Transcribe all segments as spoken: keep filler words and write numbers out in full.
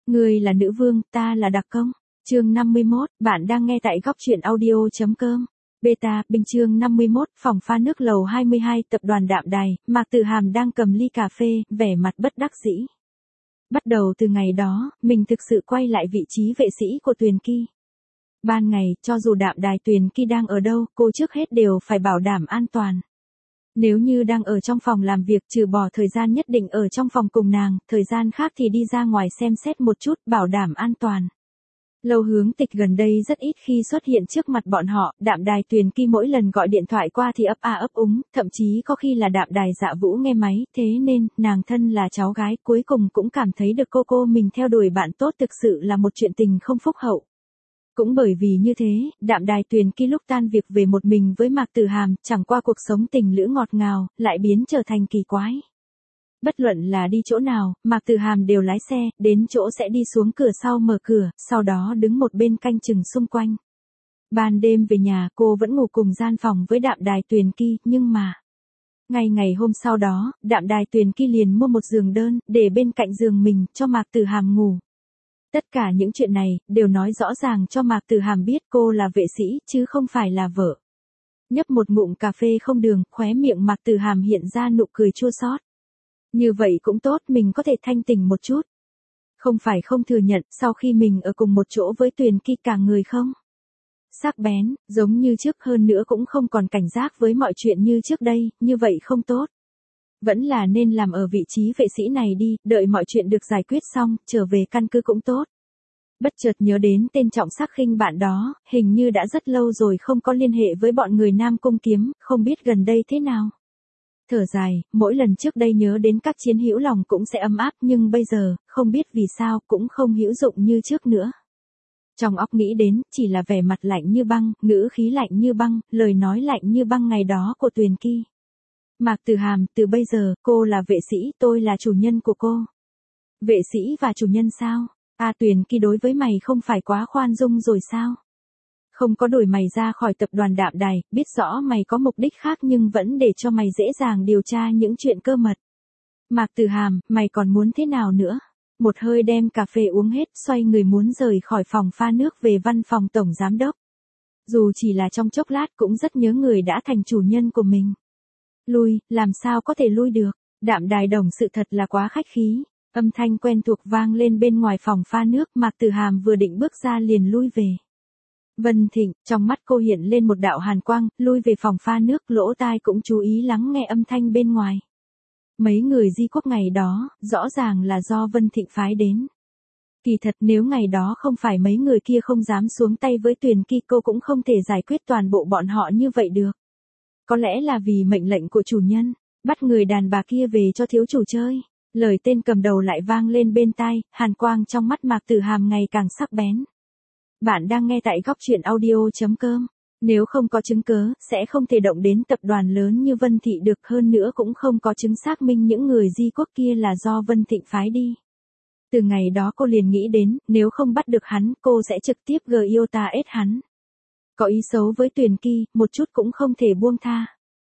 Người là nữ vương, ta là đặc công. Chương năm mươi mốt, bạn đang nghe tại góc truyện audio.com. Beta, Bình chương năm mươi mốt, phòng pha nước lầu hai mươi hai, tập đoàn Đạm Đài, Mạc Tử Hàm đang cầm ly cà phê, vẻ mặt bất đắc dĩ. Bắt đầu từ ngày đó, mình thực sự quay lại vị trí vệ sĩ của Tuyền Ki. Ban ngày, cho dù Đạm Đài Tuyền Ki đang ở đâu, cô trước hết đều phải bảo đảm an toàn. Nếu như đang ở trong phòng làm việc, trừ bỏ thời gian nhất định ở trong phòng cùng nàng, thời gian khác thì đi ra ngoài xem xét một chút, bảo đảm an toàn. Lâu Hướng Tịch gần đây rất ít khi xuất hiện trước mặt bọn họ, Đạm Đài Tuyền Ki mỗi lần gọi điện thoại qua thì ấp a ấp úng, thậm chí có khi là Đạm Đài Dạ Vũ nghe máy, thế nên, nàng thân là cháu gái cuối cùng cũng cảm thấy được cô cô mình theo đuổi bạn tốt thực sự là một chuyện tình không phúc hậu. Cũng bởi vì như thế, Đạm Đài Tuyền Ki lúc tan việc về một mình với Mạc Tử Hàm, chẳng qua cuộc sống tình lữ ngọt ngào, lại biến trở thành kỳ quái. Bất luận là đi chỗ nào, Mạc Tử Hàm đều lái xe, đến chỗ sẽ đi xuống cửa sau mở cửa, sau đó đứng một bên canh chừng xung quanh. Ban đêm về nhà cô vẫn ngủ cùng gian phòng với Đạm Đài Tuyền Ki, nhưng mà... Ngày ngày hôm sau đó, Đạm Đài Tuyền Ki liền mua một giường đơn, để bên cạnh giường mình, cho Mạc Tử Hàm ngủ. Tất cả những chuyện này, đều nói rõ ràng cho Mạc Tử Hàm biết cô là vệ sĩ, chứ không phải là vợ. Nhấp một ngụm cà phê không đường, khóe miệng Mạc Tử Hàm hiện ra nụ cười chua xót. Như vậy cũng tốt, mình có thể thanh tỉnh một chút. Không phải không thừa nhận, sau khi mình ở cùng một chỗ với Tuyền Ki cả người không sắc bén, giống như trước, hơn nữa cũng không còn cảnh giác với mọi chuyện như trước đây, như vậy không tốt. Vẫn là nên làm ở vị trí vệ sĩ này đi, đợi mọi chuyện được giải quyết xong, trở về căn cứ cũng tốt. Bất chợt nhớ đến tên Trọng Sắc Khinh bạn đó, hình như đã rất lâu rồi không có liên hệ với bọn người Nam Cung Kiếm, không biết gần đây thế nào. Thở dài, mỗi lần trước đây nhớ đến các chiến hữu lòng cũng sẽ ấm áp, nhưng bây giờ, không biết vì sao, cũng không hữu dụng như trước nữa. Trong óc nghĩ đến, chỉ là vẻ mặt lạnh như băng, ngữ khí lạnh như băng, lời nói lạnh như băng ngày đó của Tuyền Ki. Mạc Tử Hàm, từ bây giờ, cô là vệ sĩ, tôi là chủ nhân của cô. Vệ sĩ và chủ nhân sao? À, Tuyền Ki đối với mày không phải quá khoan dung rồi sao? Không có đuổi mày ra khỏi tập đoàn Đạm Đài, biết rõ mày có mục đích khác nhưng vẫn để cho mày dễ dàng điều tra những chuyện cơ mật. Mạc Tử Hàm, mày còn muốn thế nào nữa? Một hơi đem cà phê uống hết, xoay người muốn rời khỏi phòng pha nước về văn phòng tổng giám đốc. Dù chỉ là trong chốc lát cũng rất nhớ người đã thành chủ nhân của mình. Lui, làm sao có thể lui được? Đạm Đài đồng sự thật là quá khách khí. Âm thanh quen thuộc vang lên bên ngoài phòng pha nước, Mạc Tử Hàm vừa định bước ra liền lui về. Vân Thịnh, trong mắt cô hiện lên một đạo hàn quang, lui về phòng pha nước, lỗ tai cũng chú ý lắng nghe âm thanh bên ngoài. Mấy người Di Quốc ngày đó, rõ ràng là do Vân Thịnh phái đến. Kỳ thật nếu ngày đó không phải mấy người kia không dám xuống tay với Tuyền Ki, cô cũng không thể giải quyết toàn bộ bọn họ như vậy được. Có lẽ là vì mệnh lệnh của chủ nhân, bắt người đàn bà kia về cho thiếu chủ chơi. Lời tên cầm đầu lại vang lên bên tai, hàn quang trong mắt Mạc Tử Hàm ngày càng sắc bén. Bạn đang nghe tại góc truyện audio.com. Nếu không có chứng cớ, sẽ không thể động đến tập đoàn lớn như Vân Thị được, hơn nữa cũng không có chứng xác minh những người Di Quốc kia là do Vân Thịnh phái đi. Từ ngày đó cô liền nghĩ đến, nếu không bắt được hắn, cô sẽ trực tiếp gờ yêu ta ết hắn. Có ý xấu với Tuyền Ki, một chút cũng không thể buông tha.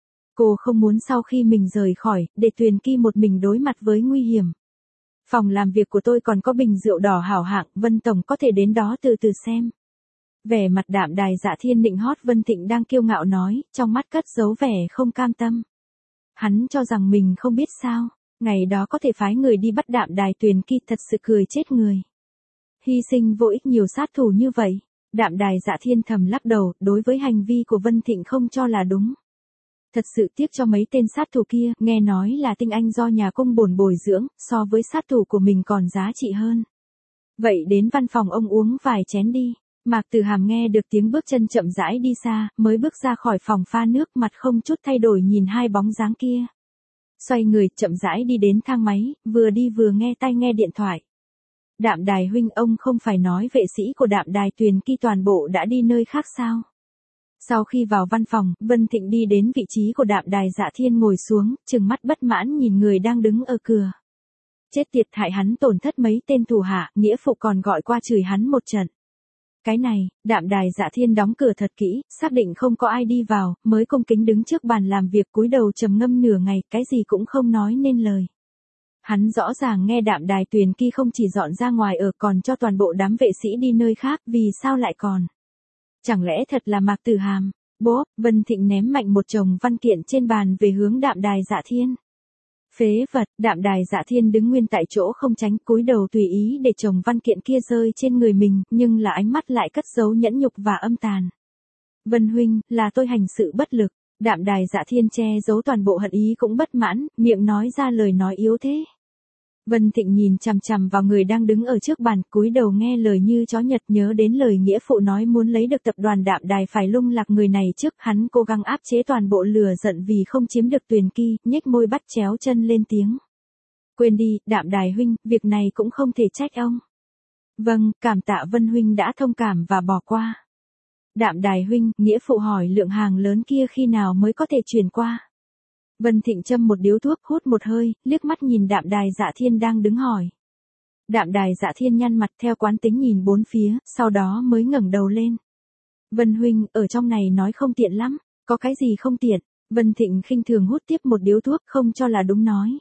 Cô không muốn sau khi mình rời khỏi, để Tuyền Ki một mình đối mặt với nguy hiểm. Phòng làm việc của tôi còn có bình rượu đỏ hảo hạng, Vân Tổng có thể đến đó từ từ xem. Vẻ mặt Đạm Đài Dạ Thiên nịnh hót Vân Thịnh đang kiêu ngạo nói, trong mắt cất giấu vẻ không cam tâm. Hắn cho rằng mình không biết sao, ngày đó có thể phái người đi bắt Đạm Đài Tuyền Ki, thật sự cười chết người. Hy sinh vô ích nhiều sát thủ như vậy. Đạm Đài Dạ Thiên thầm lắc đầu, đối với hành vi của Vân Thịnh không cho là đúng. Thật sự tiếc cho mấy tên sát thủ kia, nghe nói là tinh anh do nhà cung bổn bồi dưỡng, so với sát thủ của mình còn giá trị hơn. Vậy đến văn phòng ông uống vài chén đi. Mạc Tử Hàm nghe được tiếng bước chân chậm rãi đi xa, mới bước ra khỏi phòng pha nước, mặt không chút thay đổi nhìn hai bóng dáng kia. Xoay người, chậm rãi đi đến thang máy, vừa đi vừa nghe tai nghe điện thoại. Đạm Đài huynh, ông không phải nói vệ sĩ của Đạm Đài Tuyền Ki toàn bộ đã đi nơi khác sao? Sau khi vào văn phòng, Vân Thịnh đi đến vị trí của Đạm Đài Dạ Thiên ngồi xuống, trừng mắt bất mãn nhìn người đang đứng ở cửa. Chết tiệt, hại hắn tổn thất mấy tên thủ hạ, nghĩa phụ còn gọi qua chửi hắn một trận. Cái này, Đạm Đài Dạ Thiên đóng cửa thật kỹ, xác định không có ai đi vào, mới cung kính đứng trước bàn làm việc, cúi đầu trầm ngâm nửa ngày, cái gì cũng không nói nên lời. Hắn rõ ràng nghe Đạm Đài Tuyền Ki không chỉ dọn ra ngoài ở còn cho toàn bộ đám vệ sĩ đi nơi khác, vì sao lại còn? Chẳng lẽ thật là Mạc Tử Hàm? Bốp, Vân Thịnh ném mạnh một chồng văn kiện trên bàn về hướng Đạm Đài Dạ Thiên. Phế vật, Đạm Đài Dạ Thiên đứng nguyên tại chỗ không tránh, cúi đầu tùy ý để chồng văn kiện kia rơi trên người mình, nhưng là ánh mắt lại cất giấu nhẫn nhục và âm tàn. Vân huynh, là tôi hành sự bất lực. Đạm Đài Dạ Thiên che giấu toàn bộ hận ý cũng bất mãn, miệng nói ra lời nói yếu thế. Vân Thịnh nhìn chằm chằm vào người đang đứng ở trước bàn, cúi đầu nghe lời như chó nhật, nhớ đến lời nghĩa phụ nói muốn lấy được tập đoàn Đạm Đài phải lung lạc người này trước, hắn cố gắng áp chế toàn bộ lửa giận vì không chiếm được Tuyền Ki, nhếch môi bắt chéo chân lên tiếng. Quên đi, Đạm Đài huynh, việc này cũng không thể trách ông. Vâng, cảm tạ Vân huynh đã thông cảm và bỏ qua. Đạm Đài huynh, nghĩa phụ hỏi lượng hàng lớn kia khi nào mới có thể chuyển qua. Vân Thịnh châm một điếu thuốc, hút một hơi, liếc mắt nhìn Đạm Đài Dạ Thiên đang đứng hỏi. Đạm Đài Dạ Thiên nhăn mặt theo quán tính nhìn bốn phía, sau đó mới ngẩng đầu lên. Vân huynh, ở trong này nói không tiện lắm, có cái gì không tiện? Vân Thịnh khinh thường hút tiếp một điếu thuốc, không cho là đúng nói.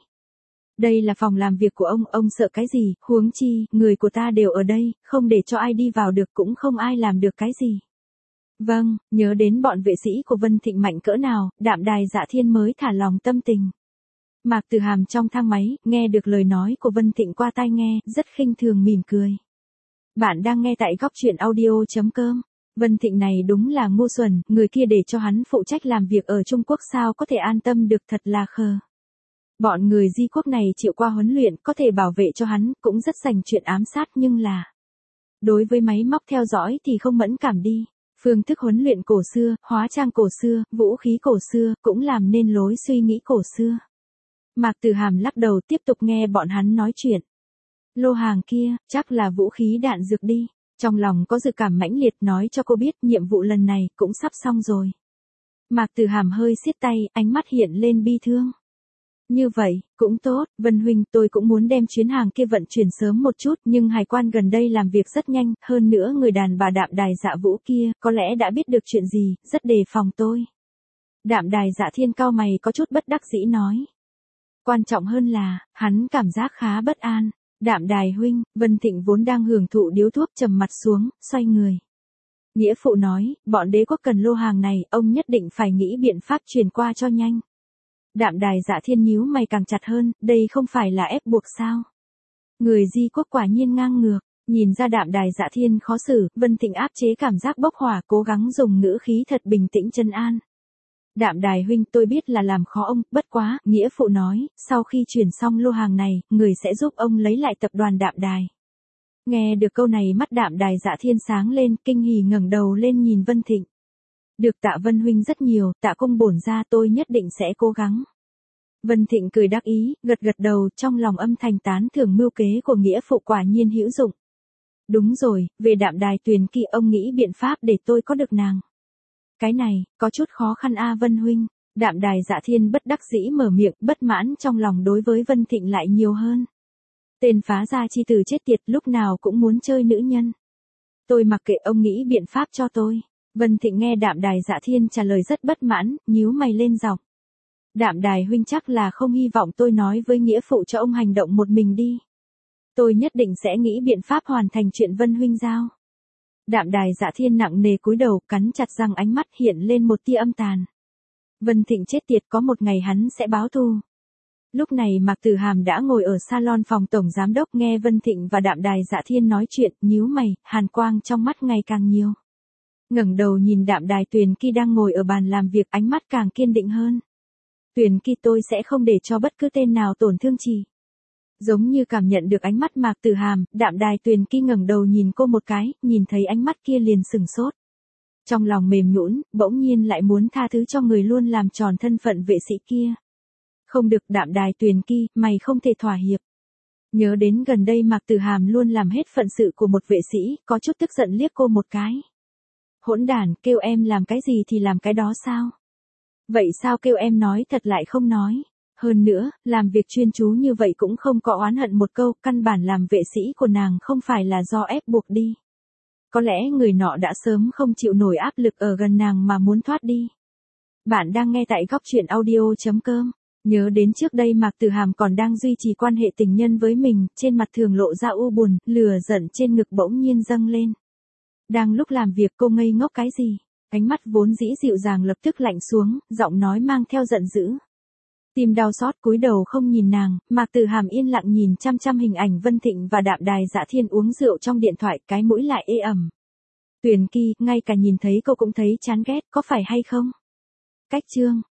Đây là phòng làm việc của ông, ông sợ cái gì, huống chi, người của ta đều ở đây, không để cho ai đi vào được cũng không ai làm được cái gì. Vâng, nhớ đến bọn vệ sĩ của Vân Thịnh mạnh cỡ nào, Đạm Đài Dạ Thiên mới thả lòng tâm tình. Mạc Tử Hàm trong thang máy, nghe được lời nói của Vân Thịnh qua tai nghe, rất khinh thường mỉm cười. Bạn đang nghe tại góc truyện audio chấm com. Vân Thịnh này đúng là ngu xuẩn, người kia để cho hắn phụ trách làm việc ở Trung Quốc sao có thể an tâm được, thật là khờ. Bọn người Di quốc này chịu qua huấn luyện, có thể bảo vệ cho hắn, cũng rất dành chuyện ám sát nhưng là... Đối với máy móc theo dõi thì không mẫn cảm đi. Phương thức huấn luyện cổ xưa, hóa trang cổ xưa, vũ khí cổ xưa, cũng làm nên lối suy nghĩ cổ xưa. Mạc Tử Hàm lắc đầu tiếp tục nghe bọn hắn nói chuyện. Lô hàng kia, chắc là vũ khí đạn dược đi. Trong lòng có dự cảm mãnh liệt, nói cho cô biết nhiệm vụ lần này cũng sắp xong rồi. Mạc Tử Hàm hơi siết tay, ánh mắt hiện lên bi thương. Như vậy, cũng tốt, Vân huynh, tôi cũng muốn đem chuyến hàng kia vận chuyển sớm một chút, nhưng hải quan gần đây làm việc rất nhanh, hơn nữa người đàn bà Đạm Đài Dạ Vũ kia, có lẽ đã biết được chuyện gì, rất đề phòng tôi. Đạm Đài Dạ Thiên cau mày có chút bất đắc dĩ nói. Quan trọng hơn là, hắn cảm giác khá bất an. Đạm Đài huynh, Vân Thịnh vốn đang hưởng thụ điếu thuốc trầm mặt xuống, xoay người. Nghĩa phụ nói, bọn đế quốc cần lô hàng này, ông nhất định phải nghĩ biện pháp truyền qua cho nhanh. Đạm Đài Dạ Thiên nhíu mày càng chặt hơn, đây không phải là ép buộc sao? Người Di quốc quả nhiên ngang ngược, nhìn ra Đạm Đài Dạ Thiên khó xử, Vân Thịnh áp chế cảm giác bốc hỏa, cố gắng dùng ngữ khí thật bình tĩnh trấn an. Đạm Đài huynh, tôi biết là làm khó ông, bất quá, nghĩa phụ nói, sau khi chuyển xong lô hàng này, người sẽ giúp ông lấy lại tập đoàn Đạm Đài. Nghe được câu này mắt Đạm Đài Dạ Thiên sáng lên, kinh hỉ ngẩng đầu lên nhìn Vân Thịnh. Được tạ Vân huynh rất nhiều, tạ công bổn ra tôi nhất định sẽ cố gắng. Vân Thịnh cười đắc ý, gật gật đầu, trong lòng âm thầm tán thưởng mưu kế của nghĩa phụ quả nhiên hữu dụng. Đúng rồi, về Đạm Đài Tuyền Ki ông nghĩ biện pháp để tôi có được nàng. Cái này, có chút khó khăn a Vân huynh. Đạm Đài Dạ Thiên bất đắc dĩ mở miệng, bất mãn trong lòng đối với Vân Thịnh lại nhiều hơn. Tên phá gia chi tử chết tiệt, lúc nào cũng muốn chơi nữ nhân. Tôi mặc kệ, ông nghĩ biện pháp cho tôi. Vân Thịnh nghe Đạm Đài Dạ Thiên trả lời rất bất mãn, nhíu mày lên giọng. Đạm Đài huynh chắc là không hy vọng tôi nói với nghĩa phụ cho ông hành động một mình đi. Tôi nhất định sẽ nghĩ biện pháp hoàn thành chuyện Vân huynh giao. Đạm Đài Dạ Thiên nặng nề cúi đầu, cắn chặt răng, ánh mắt hiện lên một tia âm tàn. Vân Thịnh chết tiệt, có một ngày hắn sẽ báo thù. Lúc này Mạc Tử Hàm đã ngồi ở salon phòng tổng giám đốc, nghe Vân Thịnh và Đạm Đài Dạ Thiên nói chuyện, nhíu mày, hàn quang trong mắt ngày càng nhiều. Ngẩng đầu nhìn Đạm Đài Tuyền Ki đang ngồi ở bàn làm việc, ánh mắt càng kiên định hơn. Tuyền Ki, tôi sẽ không để cho bất cứ tên nào tổn thương chị. Giống như cảm nhận được ánh mắt Mạc Tử Hàm, Đạm Đài Tuyền Ki ngẩng đầu nhìn cô một cái, nhìn thấy ánh mắt kia liền sừng sốt. Trong lòng mềm nhũn, bỗng nhiên lại muốn tha thứ cho người luôn làm tròn thân phận vệ sĩ kia. Không được, Đạm Đài Tuyền Ki, mày không thể thỏa hiệp. Nhớ đến gần đây Mạc Tử Hàm luôn làm hết phận sự của một vệ sĩ, có chút tức giận liếc cô một cái. Hỗn đản, kêu em làm cái gì thì làm cái đó sao? Vậy sao kêu em nói thật lại không nói? Hơn nữa, làm việc chuyên chú như vậy cũng không có oán hận một câu, căn bản làm vệ sĩ của nàng không phải là do ép buộc đi. Có lẽ người nọ đã sớm không chịu nổi áp lực ở gần nàng mà muốn thoát đi. Bạn đang nghe tại góc truyện audio chấm com. Nhớ đến trước đây Mạc Tử Hàm còn đang duy trì quan hệ tình nhân với mình, trên mặt thường lộ ra u buồn, lửa giận trên ngực bỗng nhiên dâng lên. Đang lúc làm việc cô ngây ngốc cái gì? Ánh mắt vốn dĩ dịu dàng lập tức lạnh xuống, giọng nói mang theo giận dữ. Tim đau xót cúi đầu không nhìn nàng, Mạc Tử Hàm yên lặng nhìn chăm chăm hình ảnh Vân Thịnh và Đạm Đài Dã Thiên uống rượu trong điện thoại, cái mũi lại ê ẩm. Tuyền Kỳ, ngay cả nhìn thấy cô cũng thấy chán ghét, có phải hay không? Cách chương